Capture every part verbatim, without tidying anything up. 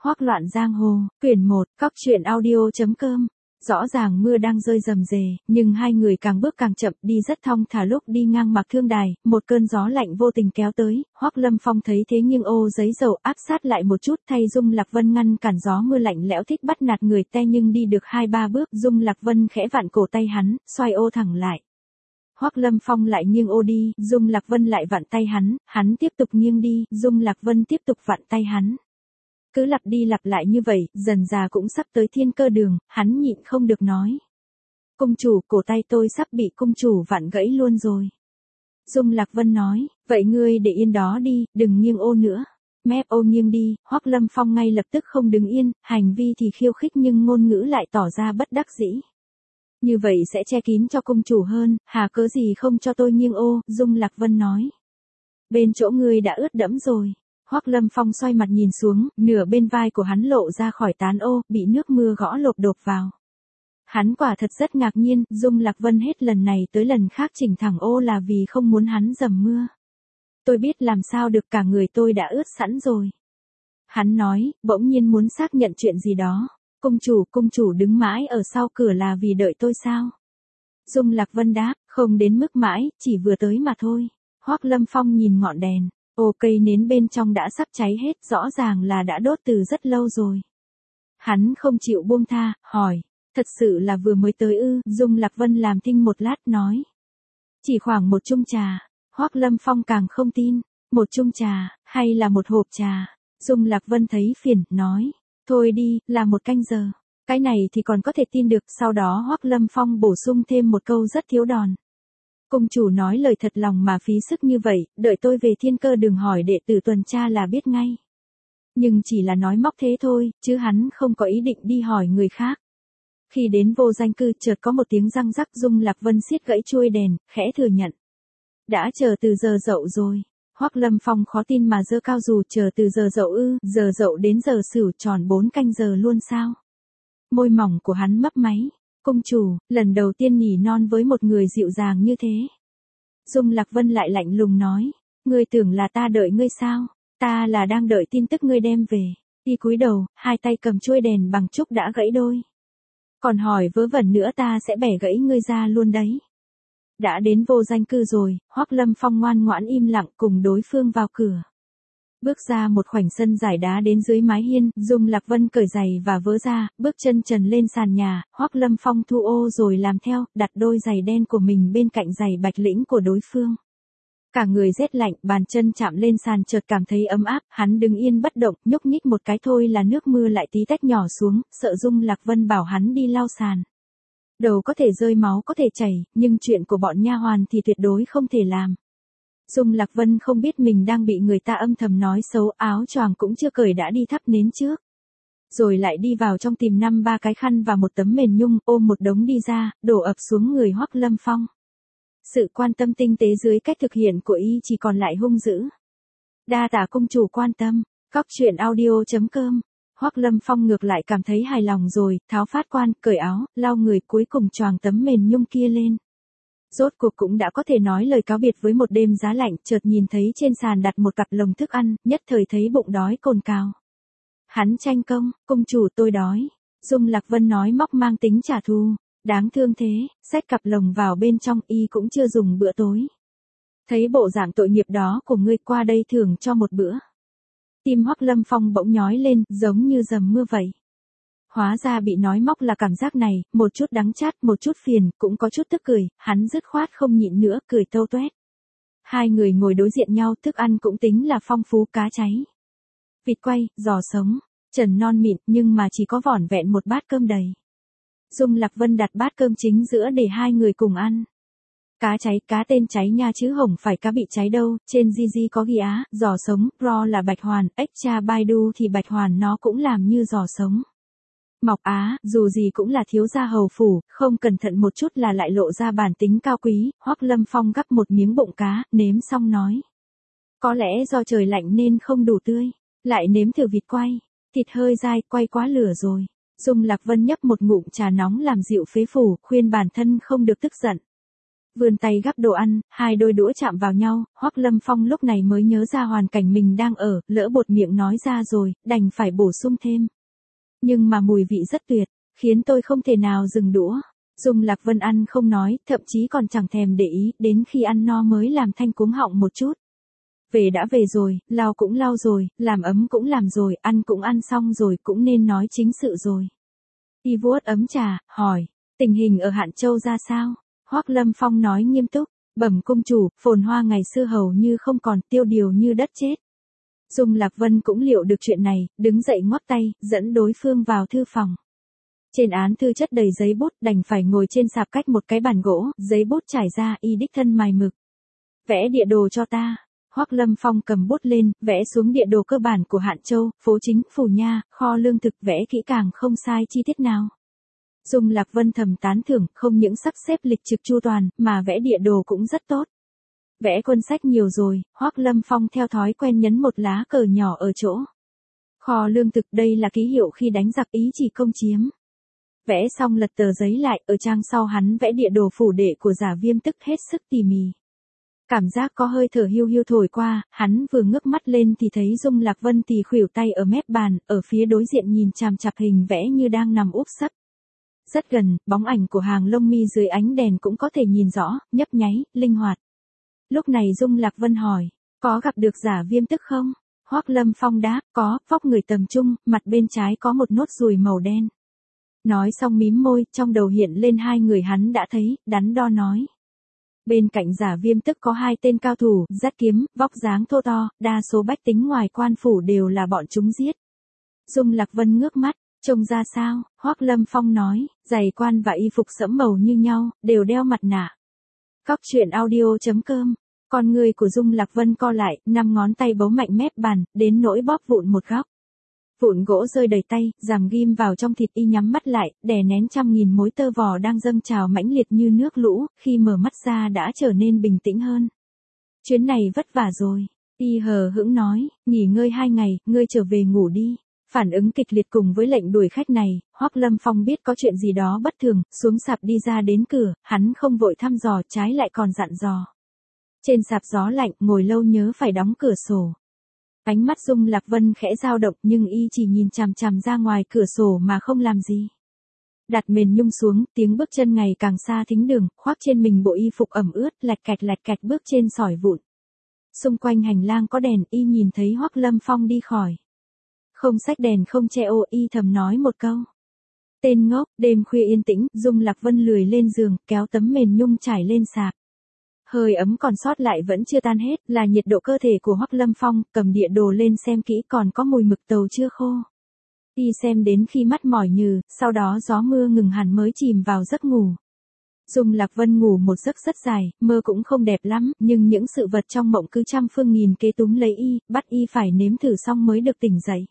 Hoắc Loạn Giang Hồ, quyển một, cóc truyện audio chấm com. Rõ ràng mưa đang rơi rầm rề, nhưng hai người càng bước càng chậm, đi rất thong thả. Lúc đi ngang Mạc Thương Đài, một cơn gió lạnh vô tình kéo tới, Hoắc Lâm Phong thấy thế nghiêng ô giấy dầu áp sát lại một chút, thay Dung Lạc Vân ngăn cản gió mưa lạnh lẽo thích bắt nạt người te, nhưng đi được hai ba bước, Dung Lạc Vân khẽ vặn cổ tay hắn, xoay ô thẳng lại. Hoắc Lâm Phong lại nghiêng ô đi, Dung Lạc Vân lại vặn tay hắn, hắn tiếp tục nghiêng đi, Dung Lạc Vân tiếp tục vặn tay hắn. Cứ lặp đi lặp lại như vậy, dần dà cũng sắp tới Thiên Cơ Đường, hắn nhịn không được nói. Cung chủ, cổ tay tôi sắp bị cung chủ vặn gãy luôn rồi. Dung Lạc Vân nói, vậy ngươi để yên đó đi, đừng nghiêng ô nữa. Mép ô nghiêng đi, Hoắc Lâm Phong ngay lập tức không đứng yên, hành vi thì khiêu khích nhưng ngôn ngữ lại tỏ ra bất đắc dĩ. Như vậy sẽ che kín cho cung chủ hơn, hà cớ gì không cho tôi nghiêng ô, Dung Lạc Vân nói. Bên chỗ ngươi đã ướt đẫm rồi. Hoắc Lâm Phong xoay mặt nhìn xuống, nửa bên vai của hắn lộ ra khỏi tán ô, bị nước mưa gõ lộp đột vào. Hắn quả thật rất ngạc nhiên, Dung Lạc Vân hết lần này tới lần khác chỉnh thẳng ô là vì không muốn hắn dầm mưa. Tôi biết làm sao được, cả người tôi đã ướt sẵn rồi. Hắn nói, bỗng nhiên muốn xác nhận chuyện gì đó. Cung chủ, cung chủ đứng mãi ở sau cửa là vì đợi tôi sao? Dung Lạc Vân đáp, không đến mức mãi, chỉ vừa tới mà thôi. Hoắc Lâm Phong nhìn ngọn đèn. Ô cây nến bên trong đã sắp cháy hết, rõ ràng là đã đốt từ rất lâu rồi. Hắn không chịu buông tha, hỏi, thật sự là vừa mới tới ư? Dung Lạc Vân làm thinh một lát nói. Chỉ khoảng một chung trà. Hoắc Lâm Phong càng không tin, một chung trà, hay là một hộp trà? Dung Lạc Vân thấy phiền, nói, thôi đi, là một canh giờ. Cái này thì còn có thể tin được, sau đó Hoắc Lâm Phong bổ sung thêm một câu rất thiếu đòn. Cung chủ nói lời thật lòng mà phí sức như vậy, đợi tôi về Thiên Cơ Đường hỏi đệ tử tuần tra là biết ngay. Nhưng chỉ là nói móc thế thôi, chứ hắn không có ý định đi hỏi người khác. Khi đến Vô Danh Cư chợt có một tiếng răng rắc, Dung Lạc Vân siết gãy chuôi đèn, khẽ thừa nhận. Đã chờ từ giờ dậu rồi. Hoắc Lâm Phong khó tin mà giơ cao dù, chờ từ giờ dậu ư, giờ dậu đến giờ sửu tròn bốn canh giờ luôn sao? Môi mỏng của hắn mấp máy. Cung chủ, lần đầu tiên nỉ non với một người dịu dàng như thế. Dung Lạc Vân lại lạnh lùng nói, ngươi tưởng là ta đợi ngươi sao? Ta là đang đợi tin tức ngươi đem về. Y cúi đầu, hai tay cầm chuôi đèn bằng trúc đã gãy đôi. Còn hỏi vớ vẩn nữa ta sẽ bẻ gãy ngươi ra luôn đấy. Đã đến Vô Danh Cư rồi, Hoắc Lâm Phong ngoan ngoãn im lặng cùng đối phương vào cửa. Bước ra một khoảnh sân giải đá đến dưới mái hiên, Dung Lạc Vân cởi giày và vớ ra, bước chân trần lên sàn nhà, Hoắc Lâm Phong thu ô rồi làm theo, đặt đôi giày đen của mình bên cạnh giày bạch lĩnh của đối phương. Cả người rét lạnh, bàn chân chạm lên sàn chợt cảm thấy ấm áp, hắn đứng yên bất động, nhúc nhích một cái thôi là nước mưa lại tí tách nhỏ xuống, sợ Dung Lạc Vân bảo hắn đi lau sàn. Đầu có thể rơi máu có thể chảy, nhưng chuyện của bọn nha hoàn thì tuyệt đối không thể làm. Dung Lạc Vân không biết mình đang bị người ta âm thầm nói xấu, áo choàng cũng chưa cởi đã đi thắp nến trước. Rồi lại đi vào trong tìm năm ba cái khăn và một tấm mền nhung, ôm một đống đi ra, đổ ập xuống người Hoắc Lâm Phong. Sự quan tâm tinh tế dưới cách thực hiện của y chỉ còn lại hung dữ. Đa tạ cung chủ quan tâm, cóc truyện audio chấm com. Hoắc Lâm Phong ngược lại cảm thấy hài lòng rồi, tháo phát quan, cởi áo, lau người, cuối cùng choàng tấm mền nhung kia lên. Rốt cuộc cũng đã có thể nói lời cáo biệt với một đêm giá lạnh, chợt nhìn thấy trên sàn đặt một cặp lồng thức ăn, nhất thời thấy bụng đói cồn cào. Hắn tranh công, cung chủ tôi đói. Dung Lạc Vân nói móc mang tính trả thù. Đáng thương thế, xách cặp lồng vào bên trong, y cũng chưa dùng bữa tối. Thấy bộ dạng tội nghiệp đó của ngươi, qua đây thưởng cho một bữa. Tim Hoắc Lâm Phong bỗng nhói lên, giống như dầm mưa vậy. Hóa ra bị nói móc là cảm giác này, một chút đắng chát, một chút phiền, cũng có chút tức cười, hắn dứt khoát không nhịn nữa, cười tâu tuét. Hai người ngồi đối diện nhau, thức ăn cũng tính là phong phú, cá cháy, vịt quay, giò sống, trần non mịn, nhưng mà chỉ có vỏn vẹn một bát cơm đầy. Dung Lạc Vân đặt bát cơm chính giữa để hai người cùng ăn. Cá cháy, cá tên cháy nha chứ hổng phải cá bị cháy đâu, trên di di có ghi á, giò sống, ro là bạch hoàn, extra baidu thì bạch hoàn nó cũng làm như giò sống. Mọc á, dù gì cũng là thiếu gia hầu phủ, không cẩn thận một chút là lại lộ ra bản tính cao quý. Hoắc Lâm Phong gắp một miếng bụng cá, nếm xong nói. Có lẽ do trời lạnh nên không đủ tươi, lại nếm thử vịt quay, thịt hơi dai, quay quá lửa rồi. Dung Lạc Vân nhấp một ngụm trà nóng làm dịu phế phủ, khuyên bản thân không được tức giận. Vươn tay gắp đồ ăn, hai đôi đũa chạm vào nhau, Hoắc Lâm Phong lúc này mới nhớ ra hoàn cảnh mình đang ở, lỡ bột miệng nói ra rồi, đành phải bổ sung thêm. Nhưng mà mùi vị rất tuyệt, khiến tôi không thể nào dừng đũa. Dung Lạc Vân ăn không nói, thậm chí còn chẳng thèm để ý, đến khi ăn no mới làm thanh cuống họng một chút. Về đã về rồi, lau cũng lau rồi, làm ấm cũng làm rồi, ăn cũng ăn xong rồi, cũng nên nói chính sự rồi. Y vuốt ấm trà, hỏi, tình hình ở Hạn Châu ra sao? Hoắc Lâm Phong nói nghiêm túc, bẩm cung chủ, phồn hoa ngày xưa hầu như không còn, tiêu điều như đất chết. Dung Lạc Vân cũng liệu được chuyện này, đứng dậy ngoắc tay, dẫn đối phương vào thư phòng. Trên án thư chất đầy giấy bút, đành phải ngồi trên sạp cách một cái bàn gỗ, giấy bút trải ra, y đích thân mài mực. Vẽ địa đồ cho ta. Hoắc Lâm Phong cầm bút lên, vẽ xuống địa đồ cơ bản của Hạn Châu, phố chính, phủ nha, kho lương thực, vẽ kỹ càng không sai chi tiết nào. Dung Lạc Vân thầm tán thưởng, không những sắp xếp lịch trực chu toàn, mà vẽ địa đồ cũng rất tốt. Vẽ quân sách nhiều rồi, Hoắc Lâm Phong theo thói quen nhấn một lá cờ nhỏ ở chỗ. Kho lương thực, đây là ký hiệu khi đánh giặc ý chỉ công chiếm. Vẽ xong lật tờ giấy lại, ở trang sau hắn vẽ địa đồ phủ đệ của Giả Viêm Tức hết sức tỉ mỉ. Cảm giác có hơi thở hiu hiu thổi qua, hắn vừa ngước mắt lên thì thấy Dung Lạc Vân tì khuỷu tay ở mép bàn, ở phía đối diện nhìn chằm chằm hình vẽ như đang nằm úp sấp. Rất gần, bóng ảnh của hàng lông mi dưới ánh đèn cũng có thể nhìn rõ, nhấp nháy, linh hoạt. Lúc này Dung Lạc Vân hỏi, có gặp được Giả Viêm Tức không? Hoắc Lâm Phong đáp, có, vóc người tầm trung, mặt bên trái có một nốt ruồi màu đen. Nói xong mím môi, trong đầu hiện lên hai người hắn đã thấy, đắn đo nói. Bên cạnh Giả Viêm Tức có hai tên cao thủ, dắt kiếm, vóc dáng thô to, đa số bách tính ngoài quan phủ đều là bọn chúng giết. Dung Lạc Vân ngước mắt, trông ra sao? Hoắc Lâm Phong nói, giày quan và y phục sẫm màu như nhau, đều đeo mặt nạ. Cóc truyện audio chấm com. Con người của Dung Lạc Vân co lại, năm ngón tay bấu mạnh mép bàn, đến nỗi bóp vụn một góc. Vụn gỗ rơi đầy tay, giảm ghim vào trong thịt, y nhắm mắt lại, đè nén trăm nghìn mối tơ vò đang dâng trào mãnh liệt như nước lũ, khi mở mắt ra đã trở nên bình tĩnh hơn. Chuyến này vất vả rồi, y hờ hững nói, nghỉ ngơi hai ngày, ngươi trở về ngủ đi. Phản ứng kịch liệt cùng với lệnh đuổi khách này, Hoắc Lâm Phong biết có chuyện gì đó bất thường, xuống sạp đi ra đến cửa, hắn không vội thăm dò, trái lại còn dặn dò. Trên sạp gió lạnh, ngồi lâu nhớ phải đóng cửa sổ. Ánh mắt Dung Lạc Vân khẽ dao động, nhưng y chỉ nhìn chằm chằm ra ngoài cửa sổ mà không làm gì. Đặt mền nhung xuống, tiếng bước chân ngày càng xa thính đường, khoác trên mình bộ y phục ẩm ướt, lạch cạch lạch cạch bước trên sỏi vụn. Xung quanh hành lang có đèn, y nhìn thấy Hoắc Lâm Phong đi khỏi. Không xách đèn không che ô, y thầm nói một câu. Tên ngốc. Đêm khuya yên tĩnh, Dung Lạc Vân lười lên giường, kéo tấm mền nhung trải lên sạp. Hơi ấm còn sót lại vẫn chưa tan hết, là nhiệt độ cơ thể của Hoắc Lâm Phong, cầm địa đồ lên xem kỹ, còn có mùi mực tàu chưa khô. Y xem đến khi mắt mỏi nhừ, sau đó gió mưa ngừng hẳn mới chìm vào giấc ngủ. Dung Lạc Vân ngủ một giấc rất dài, mơ cũng không đẹp lắm, nhưng những sự vật trong mộng cứ trăm phương nghìn kế túm lấy y, bắt y phải nếm thử xong mới được tỉnh dậy.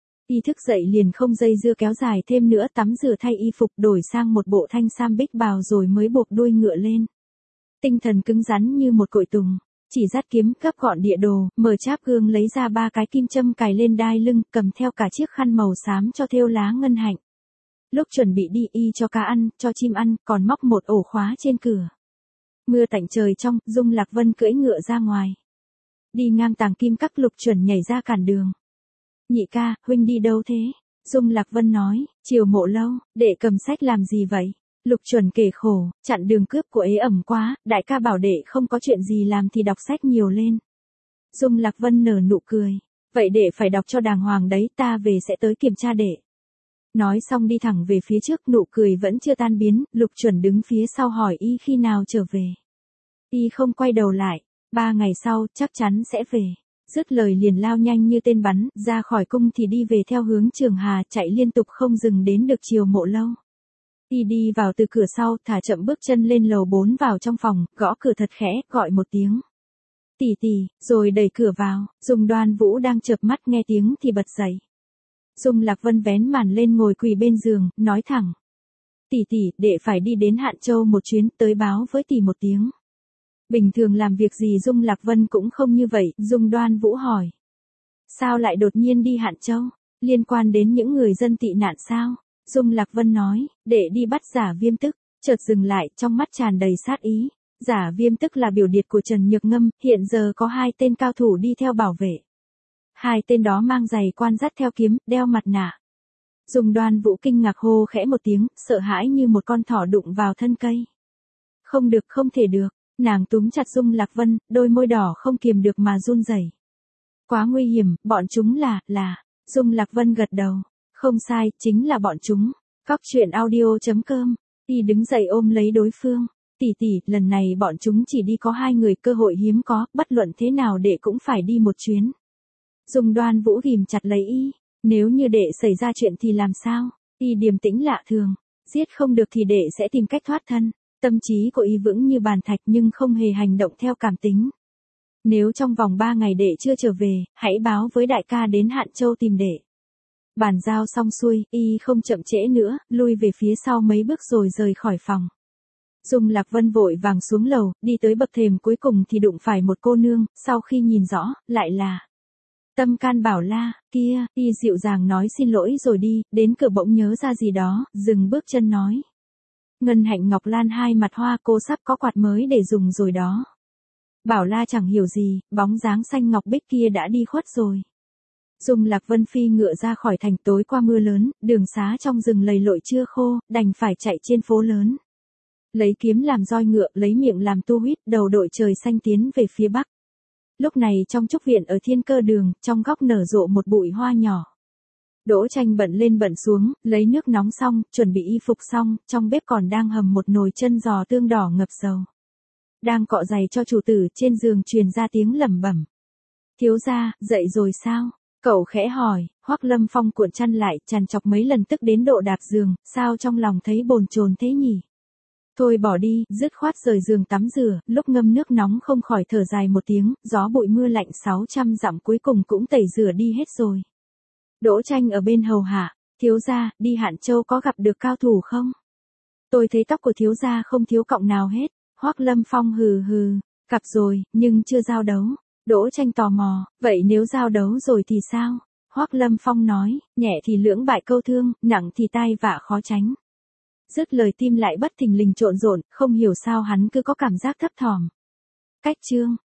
Y thức dậy liền không dây dưa kéo dài thêm nữa, tắm rửa thay y phục, đổi sang một bộ thanh sam bích bào rồi mới buộc đuôi ngựa lên. Tinh thần cứng rắn như một cội tùng, chỉ dắt kiếm, gấp gọn địa đồ, mở cháp gương lấy ra ba cái kim châm cài lên đai lưng, cầm theo cả chiếc khăn màu xám cho thêu lá ngân hạnh. Lúc chuẩn bị đi, y cho cá ăn, cho chim ăn, còn móc một ổ khóa trên cửa. Mưa tạnh trời trong, Dung Lạc Vân cưỡi ngựa ra ngoài. Đi ngang tàng kim các, Lục Chuẩn nhảy ra cản đường. Nhị ca, huynh đi đâu thế? Dung Lạc Vân nói, chiều Mộ Lâu. Đệ cầm sách làm gì vậy? Lục Chuẩn kể khổ, chặn đường cướp của ế ẩm quá, đại ca bảo đệ không có chuyện gì làm thì đọc sách nhiều lên. Dung Lạc Vân nở nụ cười, vậy đệ phải đọc cho đàng hoàng đấy, ta về sẽ tới kiểm tra đệ. Nói xong đi thẳng về phía trước, nụ cười vẫn chưa tan biến, Lục Chuẩn đứng phía sau hỏi y khi nào trở về. Y không quay đầu lại, ba ngày sau, chắc chắn sẽ về. Dứt lời liền lao nhanh như tên bắn, ra khỏi cung thì đi về theo hướng Trường Hà, chạy liên tục không dừng đến được chiều Mộ Lâu. Y đi vào từ cửa sau, thả chậm bước chân lên lầu bốn vào trong phòng, gõ cửa thật khẽ, gọi một tiếng. Tỷ tỷ, rồi đẩy cửa vào, Dung Đoan Vũ đang chợp mắt nghe tiếng thì bật dậy. Dung Lạc Vân vén màn lên ngồi quỳ bên giường, nói thẳng. Tỷ tỷ, đệ phải đi đến Hạn Châu một chuyến, tới báo với tỷ một tiếng. Bình thường làm việc gì Dung Lạc Vân cũng không như vậy, Dung Đoan Vũ hỏi. Sao lại đột nhiên đi Hạn Châu? Liên quan đến những người dân tị nạn sao? Dung Lạc Vân nói, đệ đi bắt Giả Viêm Tức, chợt dừng lại, trong mắt tràn đầy sát ý. Giả Viêm tức là biểu điệt của Trần Nhược Ngâm, hiện giờ có hai tên cao thủ đi theo bảo vệ. Hai tên đó mang giày quan dắt theo kiếm, đeo mặt nạ. Dung Đoan Vũ kinh ngạc hô khẽ một tiếng, sợ hãi như một con thỏ đụng vào thân cây. Không được, không thể được, nàng túm chặt Dung Lạc Vân, đôi môi đỏ không kiềm được mà run rẩy. Quá nguy hiểm, bọn chúng là, là, Dung Lạc Vân gật đầu, không sai, chính là bọn chúng. Cóc truyện audio chấm com, y đứng dậy ôm lấy đối phương. Tỷ tỷ, lần này bọn chúng chỉ đi có hai người, cơ hội hiếm có, bất luận thế nào đệ cũng phải đi một chuyến. Dung Đoan Vũ ghìm chặt lấy y, nếu như đệ xảy ra chuyện thì làm sao? Y điềm tĩnh lạ thường, giết không được thì đệ sẽ tìm cách thoát thân. Tâm trí của y vững như bàn thạch nhưng không hề hành động theo cảm tính. Nếu trong vòng ba ngày đệ chưa trở về, hãy báo với đại ca đến Hạn Châu tìm đệ. Bàn giao xong xuôi, y không chậm trễ nữa, lui về phía sau mấy bước rồi rời khỏi phòng. Dung Lạc Vân vội vàng xuống lầu, đi tới bậc thềm cuối cùng thì đụng phải một cô nương, sau khi nhìn rõ, lại là Tâm Can Bảo La, kia, y dịu dàng nói xin lỗi rồi đi, đến cửa bỗng nhớ ra gì đó, dừng bước chân nói. Ngân Hạnh Ngọc Lan hai mặt hoa, cô sắp có quạt mới để dùng rồi đó. Bảo La chẳng hiểu gì, bóng dáng xanh ngọc bích kia đã đi khuất rồi. Dung Lạc Vân phi ngựa ra khỏi thành, tối qua mưa lớn, đường xá trong rừng lầy lội chưa khô, đành phải chạy trên phố lớn. Lấy kiếm làm roi ngựa, lấy miệng làm tu huyết, đầu đội trời xanh tiến về phía bắc. Lúc này trong trúc viện ở Thiên Cơ Đường, trong góc nở rộ một bụi hoa nhỏ. Đỗ Tranh bận lên bận xuống, lấy nước nóng xong, chuẩn bị y phục xong, trong bếp còn đang hầm một nồi chân giò tương đỏ ngập dầu. Đang cọ giày cho chủ tử, trên giường truyền ra tiếng lẩm bẩm. Thiếu gia, dậy rồi sao? Cậu khẽ hỏi. Hoắc Lâm Phong cuộn chăn lại, trằn trọc mấy lần tức đến độ đạp giường, sao trong lòng thấy bồn chồn thế nhỉ? Thôi bỏ đi, dứt khoát rời giường tắm rửa, lúc ngâm nước nóng không khỏi thở dài một tiếng, gió bụi mưa lạnh sáu trăm dặm cuối cùng cũng tẩy rửa đi hết rồi. Đỗ Tranh ở bên hầu hạ, thiếu gia, đi Hạn Châu có gặp được cao thủ không? Tôi thấy tóc của thiếu gia không thiếu cọng nào hết. Hoắc Lâm Phong hừ hừ, gặp rồi, nhưng chưa giao đấu. Đỗ Tranh tò mò, vậy nếu giao đấu rồi thì sao? Hoắc Lâm Phong nói, nhẹ thì lưỡng bại câu thương, nặng thì tai vạ khó tránh. Dứt lời tim lại bất thình lình trộn rộn, không hiểu sao hắn cứ có cảm giác thấp thỏm. Cách chương